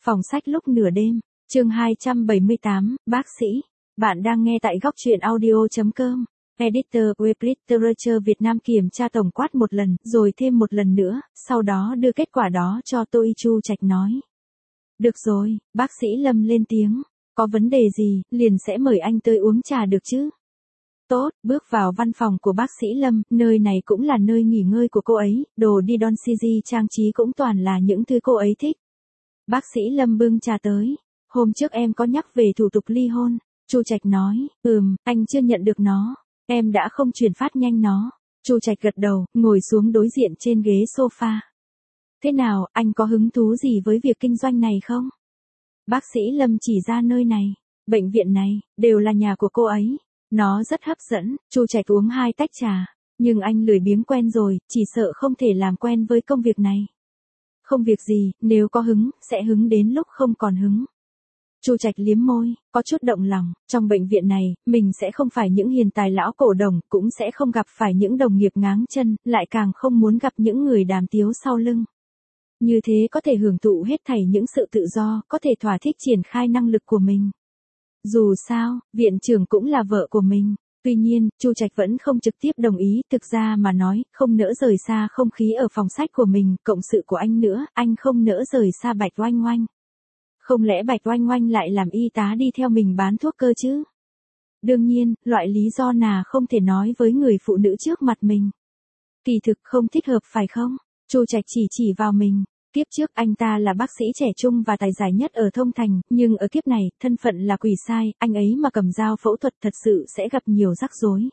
Phòng sách lúc nửa đêm, chương 278, bác sĩ. Bạn đang nghe tại góc truyện audio.com. Editor Web Literature Việt Nam kiểm tra tổng quát một lần, rồi thêm một lần nữa, sau đó đưa kết quả đó cho tôi. Chu Trạch nói. Được rồi, bác sĩ Lâm lên tiếng. Có vấn đề gì, liền sẽ mời anh tới uống trà được chứ? Tốt, bước vào văn phòng của bác sĩ Lâm, nơi này cũng là nơi nghỉ ngơi của cô ấy, đồ đi Don CG trang trí cũng toàn là những thứ cô ấy thích. Bác sĩ Lâm bưng trà tới. Hôm trước em có nhắc về thủ tục ly hôn. Chu Trạch nói, anh chưa nhận được nó. Em đã không chuyển phát nhanh nó. Chu Trạch gật đầu, ngồi xuống đối diện trên ghế sofa. Thế nào, anh có hứng thú gì với việc kinh doanh này không? Bác sĩ Lâm chỉ ra nơi này, bệnh viện này, đều là nhà của cô ấy. Nó rất hấp dẫn. Chu Trạch uống 2 tách trà. Nhưng anh lười biếng quen rồi, chỉ sợ không thể làm quen với công việc này. Không việc gì, nếu có hứng, sẽ hứng đến lúc không còn hứng. Chu Trạch liếm môi, có chút động lòng, trong bệnh viện này, mình sẽ không phải những hiền tài lão cổ đồng, cũng sẽ không gặp phải những đồng nghiệp ngáng chân, lại càng không muốn gặp những người đàm tiếu sau lưng. Như thế có thể hưởng thụ hết thảy những sự tự do, có thể thỏa thích triển khai năng lực của mình. Dù sao, viện trưởng cũng là vợ của mình. Tuy nhiên, Chu Trạch vẫn không trực tiếp đồng ý, thực ra mà nói, không nỡ rời xa không khí ở phòng sách của mình, cộng sự của anh nữa, anh không nỡ rời xa Bạch Oanh Oanh. Không lẽ Bạch Oanh Oanh lại làm y tá đi theo mình bán thuốc cơ chứ? Đương nhiên, loại lý do nào không thể nói với người phụ nữ trước mặt mình. Kỳ thực không thích hợp phải không? Chu Trạch chỉ vào mình. Kiếp trước anh ta là bác sĩ trẻ trung và tài giỏi nhất ở Thông Thành, nhưng ở kiếp này, thân phận là quỷ sai, anh ấy mà cầm dao phẫu thuật thật sự sẽ gặp nhiều rắc rối.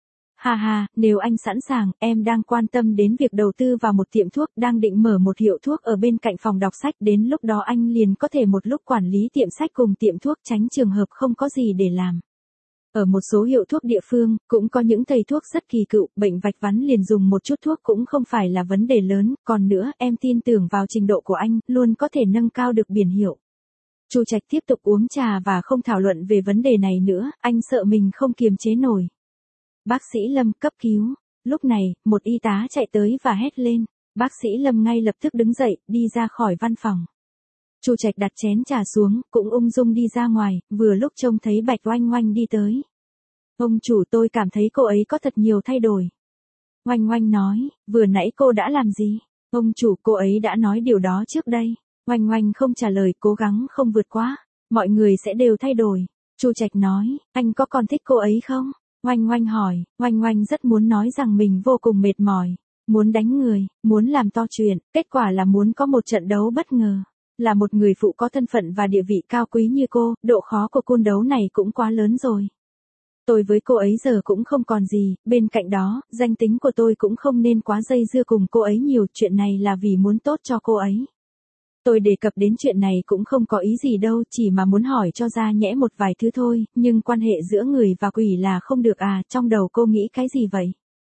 Ha, nếu anh sẵn sàng, em đang quan tâm đến việc đầu tư vào một tiệm thuốc, đang định mở một hiệu thuốc ở bên cạnh phòng đọc sách, đến lúc đó anh liền có thể một lúc quản lý tiệm sách cùng tiệm thuốc, tránh trường hợp không có gì để làm. Ở một số hiệu thuốc địa phương, cũng có những thầy thuốc rất kỳ cựu, bệnh vạch vắn liền dùng một chút thuốc cũng không phải là vấn đề lớn, còn nữa, em tin tưởng vào trình độ của anh, luôn có thể nâng cao được biển hiệu. Chu Trạch tiếp tục uống trà và không thảo luận về vấn đề này nữa, anh sợ mình không kiềm chế nổi. Bác sĩ Lâm, cấp cứu. Lúc này, một y tá chạy tới và hét lên. Bác sĩ Lâm ngay lập tức đứng dậy, đi ra khỏi văn phòng. Chu Trạch đặt chén trà xuống, cũng ung dung đi ra ngoài, vừa lúc trông thấy Bạch Oanh Oanh đi tới. Ông chủ, tôi cảm thấy cô ấy có thật nhiều thay đổi. Oanh Oanh nói, vừa nãy cô đã làm gì? Ông chủ, cô ấy đã nói điều đó trước đây. Oanh Oanh không trả lời, cố gắng không vượt quá. Mọi người sẽ đều thay đổi. Chu Trạch nói, anh có còn thích cô ấy không? Oanh Oanh hỏi, Oanh Oanh rất muốn nói rằng mình vô cùng mệt mỏi, muốn đánh người, muốn làm to chuyện, kết quả là muốn có một trận đấu bất ngờ. Là một người phụ có thân phận và địa vị cao quý như cô, độ khó của côn đấu này cũng quá lớn rồi. Tôi với cô ấy giờ cũng không còn gì, bên cạnh đó, danh tính của tôi cũng không nên quá dây dưa cùng cô ấy nhiều, chuyện này là vì muốn tốt cho cô ấy. Tôi đề cập đến chuyện này cũng không có ý gì đâu, chỉ mà muốn hỏi cho ra nhẽ một vài thứ thôi, nhưng quan hệ giữa người và quỷ là không được à, trong đầu cô nghĩ cái gì vậy?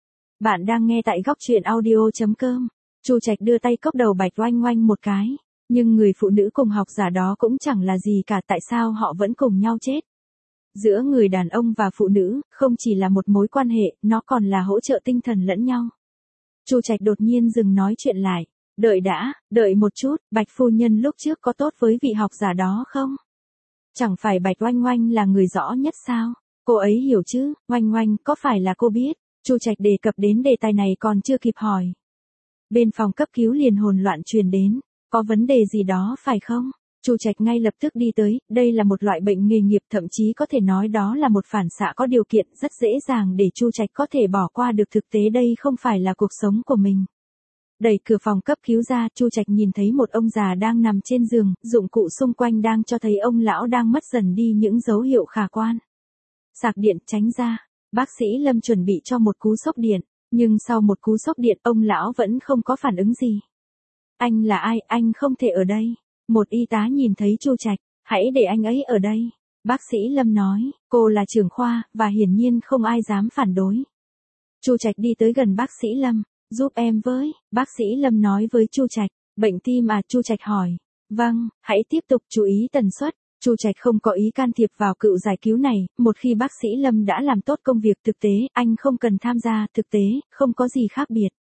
Bạn đang nghe tại góc truyện audio.com. Chu Trạch đưa tay cốc đầu Bạch Oanh Oanh một cái, nhưng người phụ nữ cùng học giả đó cũng chẳng là gì cả, tại sao họ vẫn cùng nhau chết? Giữa người đàn ông và phụ nữ, không chỉ là một mối quan hệ, nó còn là hỗ trợ tinh thần lẫn nhau. Chu Trạch đột nhiên dừng nói chuyện lại. Đợi đã, đợi một chút, Bạch phu nhân lúc trước có tốt với vị học giả đó không? Chẳng phải Bạch Oanh Oanh là người rõ nhất sao? Cô ấy hiểu chứ, Oanh Oanh, có phải là cô biết? Chu Trạch đề cập đến đề tài này còn chưa kịp hỏi. Bên phòng cấp cứu liền hồn loạn truyền đến, có vấn đề gì đó phải không? Chu Trạch ngay lập tức đi tới, đây là một loại bệnh nghề nghiệp, thậm chí có thể nói đó là một phản xạ có điều kiện, rất dễ dàng để Chu Trạch có thể bỏ qua được, thực tế đây không phải là cuộc sống của mình. Đẩy cửa phòng cấp cứu ra, Chu Trạch nhìn thấy một ông già đang nằm trên giường, dụng cụ xung quanh đang cho thấy ông lão đang mất dần đi những dấu hiệu khả quan. Sạc điện, tránh ra. Bác sĩ Lâm chuẩn bị cho một cú sốc điện, nhưng sau một cú sốc điện, ông lão vẫn không có phản ứng gì. Anh là ai, anh không thể ở đây. Một y tá nhìn thấy Chu Trạch, hãy để anh ấy ở đây. Bác sĩ Lâm nói, cô là trưởng khoa, và hiển nhiên không ai dám phản đối. Chu Trạch đi tới gần bác sĩ Lâm. Giúp em với, bác sĩ Lâm nói với Chu Trạch. Bệnh tim à? Chu Trạch hỏi. Vâng, hãy tiếp tục chú ý tần suất. Chu Trạch không có ý can thiệp vào cựu giải cứu này, một khi bác sĩ Lâm đã làm tốt công việc thực tế, anh không cần tham gia, thực tế, không có gì khác biệt.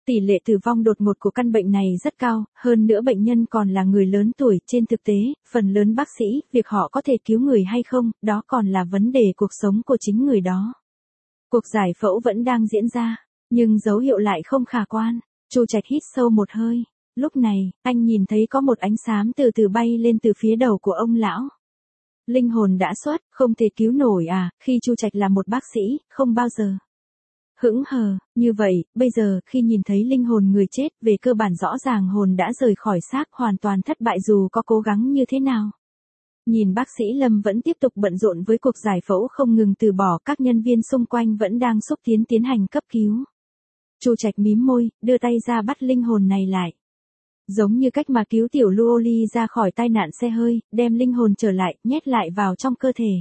Tỷ lệ tử vong đột ngột của căn bệnh này rất cao, hơn nữa bệnh nhân còn là người lớn tuổi. Trên thực tế, phần lớn bác sĩ, việc họ có thể cứu người hay không, đó còn là vấn đề cuộc sống của chính người đó. Cuộc giải phẫu vẫn đang diễn ra, nhưng dấu hiệu lại không khả quan. Chu Trạch hít sâu một hơi. Lúc này, anh nhìn thấy có một ánh xám từ từ bay lên từ phía đầu của ông lão. Linh hồn đã xuất, không thể cứu nổi à, khi Chu Trạch là một bác sĩ, không bao giờ hững hờ, như vậy, bây giờ, khi nhìn thấy linh hồn người chết, về cơ bản rõ ràng hồn đã rời khỏi xác, hoàn toàn thất bại dù có cố gắng như thế nào. Nhìn bác sĩ Lâm vẫn tiếp tục bận rộn với cuộc giải phẫu không ngừng từ bỏ, các nhân viên xung quanh vẫn đang xúc tiến hành cấp cứu. Chu Trạch mím môi, đưa tay ra bắt linh hồn này lại. Giống như cách mà cứu tiểu Luoli ra khỏi tai nạn xe hơi, đem linh hồn trở lại, nhét lại vào trong cơ thể.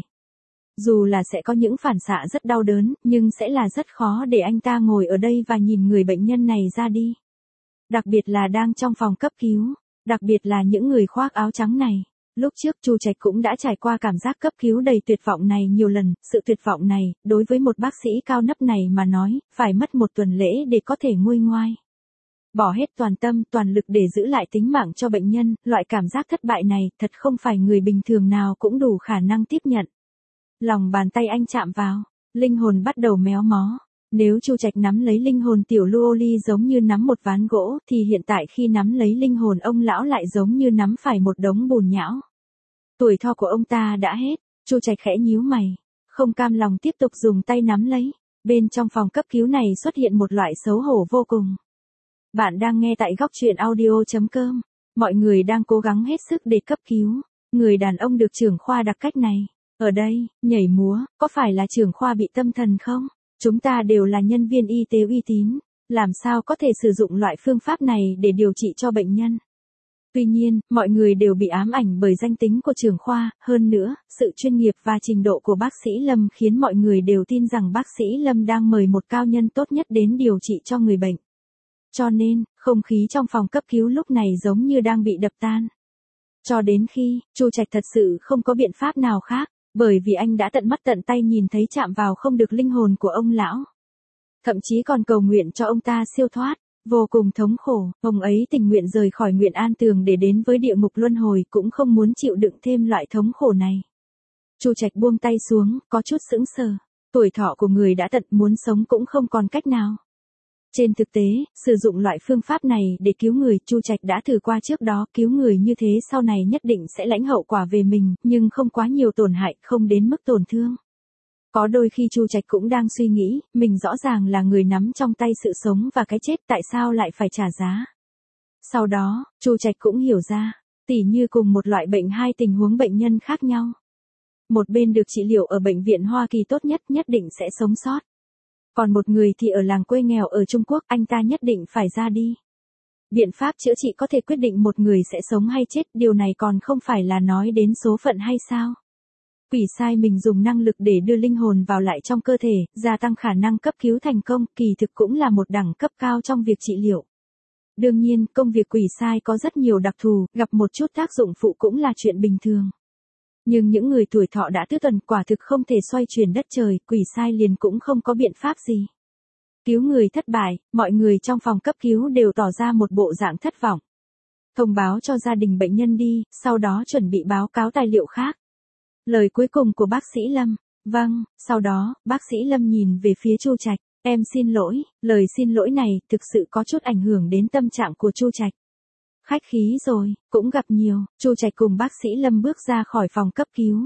Dù là sẽ có những phản xạ rất đau đớn, nhưng sẽ là rất khó để anh ta ngồi ở đây và nhìn người bệnh nhân này ra đi. Đặc biệt là đang trong phòng cấp cứu, đặc biệt là những người khoác áo trắng này. Lúc trước Chu Trạch cũng đã trải qua cảm giác cấp cứu đầy tuyệt vọng này nhiều lần, sự tuyệt vọng này, đối với một bác sĩ cao nấp này mà nói, phải mất một tuần lễ để có thể nguôi ngoai. Bỏ hết toàn tâm, toàn lực để giữ lại tính mạng cho bệnh nhân, loại cảm giác thất bại này, thật không phải người bình thường nào cũng đủ khả năng tiếp nhận. Lòng bàn tay anh chạm vào, linh hồn bắt đầu méo mó. Nếu Chu Trạch nắm lấy linh hồn tiểu Luoli giống như nắm một ván gỗ, thì hiện tại khi nắm lấy linh hồn ông lão lại giống như nắm phải một đống bùn nhão. Tuổi thọ của ông ta đã hết, Chu Trạch khẽ nhíu mày, không cam lòng tiếp tục dùng tay nắm lấy. Bên trong phòng cấp cứu này xuất hiện một loại xấu hổ vô cùng. Bạn đang nghe tại góc truyện audio.com. Mọi người đang cố gắng hết sức để cấp cứu. Người đàn ông được trưởng khoa đặt cách này. Ở đây, nhảy múa, có phải là trưởng khoa bị tâm thần không? Chúng ta đều là nhân viên y tế uy tín. Làm sao có thể sử dụng loại phương pháp này để điều trị cho bệnh nhân? Tuy nhiên, mọi người đều bị ám ảnh bởi danh tính của trưởng khoa. Hơn nữa, sự chuyên nghiệp và trình độ của bác sĩ Lâm khiến mọi người đều tin rằng bác sĩ Lâm đang mời một cao nhân tốt nhất đến điều trị cho người bệnh. Cho nên, không khí trong phòng cấp cứu lúc này giống như đang bị đập tan. Cho đến khi, Chu Trạch thật sự không có biện pháp nào khác, bởi vì anh đã tận mắt tận tay nhìn thấy chạm vào không được linh hồn của ông lão. Thậm chí còn cầu nguyện cho ông ta siêu thoát, vô cùng thống khổ, ông ấy tình nguyện rời khỏi Nguyện An Tường để đến với địa ngục luân hồi cũng không muốn chịu đựng thêm loại thống khổ này. Chu Trạch buông tay xuống, có chút sững sờ, tuổi thọ của người đã tận muốn sống cũng không còn cách nào. Trên thực tế, sử dụng loại phương pháp này để cứu người, Chu Trạch đã thử qua trước đó, cứu người như thế sau này nhất định sẽ lãnh hậu quả về mình, nhưng không quá nhiều tổn hại, không đến mức tổn thương. Có đôi khi Chu Trạch cũng đang suy nghĩ, mình rõ ràng là người nắm trong tay sự sống và cái chết, tại sao lại phải trả giá. Sau đó, Chu Trạch cũng hiểu ra, tỉ như cùng một loại bệnh hai tình huống bệnh nhân khác nhau. Một bên được trị liệu ở bệnh viện Hoa Kỳ tốt nhất định sẽ sống sót. Còn một người thì ở làng quê nghèo ở Trung Quốc, anh ta nhất định phải ra đi. Biện pháp chữa trị có thể quyết định một người sẽ sống hay chết, điều này còn không phải là nói đến số phận hay sao? Quỷ sai mình dùng năng lực để đưa linh hồn vào lại trong cơ thể, gia tăng khả năng cấp cứu thành công, kỳ thực cũng là một đẳng cấp cao trong việc trị liệu. Đương nhiên, công việc quỷ sai có rất nhiều đặc thù, gặp một chút tác dụng phụ cũng là chuyện bình thường. Nhưng những người tuổi thọ đã tứ tuần quả thực không thể xoay chuyển đất trời, quỷ sai liền cũng không có biện pháp gì. Cứu người thất bại, mọi người trong phòng cấp cứu đều tỏ ra một bộ dạng thất vọng. Thông báo cho gia đình bệnh nhân đi, sau đó chuẩn bị báo cáo tài liệu khác. Lời cuối cùng của bác sĩ Lâm. Vâng, sau đó, bác sĩ Lâm nhìn về phía Chu Trạch. Em xin lỗi, lời xin lỗi này thực sự có chút ảnh hưởng đến tâm trạng của Chu Trạch. Khách khí rồi, cũng gặp nhiều, Chu Trạch cùng bác sĩ Lâm bước ra khỏi phòng cấp cứu.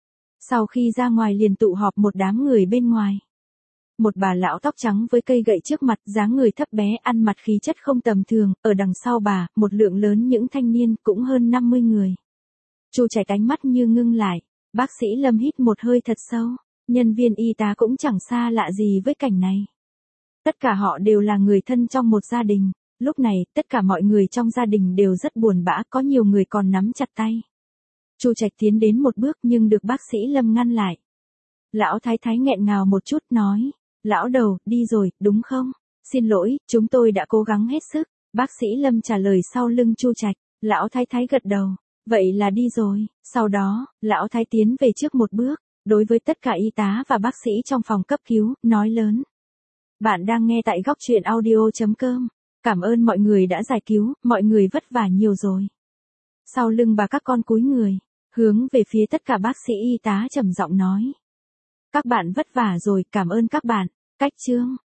Sau khi ra ngoài liền tụ họp một đám người bên ngoài. Một bà lão tóc trắng với cây gậy trước mặt, dáng người thấp bé, ăn mặc khí chất không tầm thường, ở đằng sau bà, một lượng lớn những thanh niên, cũng hơn 50 người. Chu Trạch ánh mắt như ngưng lại, bác sĩ Lâm hít một hơi thật sâu, nhân viên y tá cũng chẳng xa lạ gì với cảnh này. Tất cả họ đều là người thân trong một gia đình. Lúc này, tất cả mọi người trong gia đình đều rất buồn bã, có nhiều người còn nắm chặt tay. Chu Trạch tiến đến một bước nhưng được bác sĩ Lâm ngăn lại. Lão thái thái nghẹn ngào một chút nói, lão đầu, đi rồi, đúng không? Xin lỗi, chúng tôi đã cố gắng hết sức. Bác sĩ Lâm trả lời sau lưng Chu Trạch, lão thái thái gật đầu, vậy là đi rồi. Sau đó, lão thái tiến về trước một bước, đối với tất cả y tá và bác sĩ trong phòng cấp cứu, nói lớn. Bạn đang nghe tại góc truyện audio.com. Cảm ơn mọi người đã giải cứu, mọi người vất vả nhiều rồi. Sau lưng bà các con cúi người, hướng về phía tất cả bác sĩ y tá trầm giọng nói. Các bạn vất vả rồi, cảm ơn các bạn. Cách chương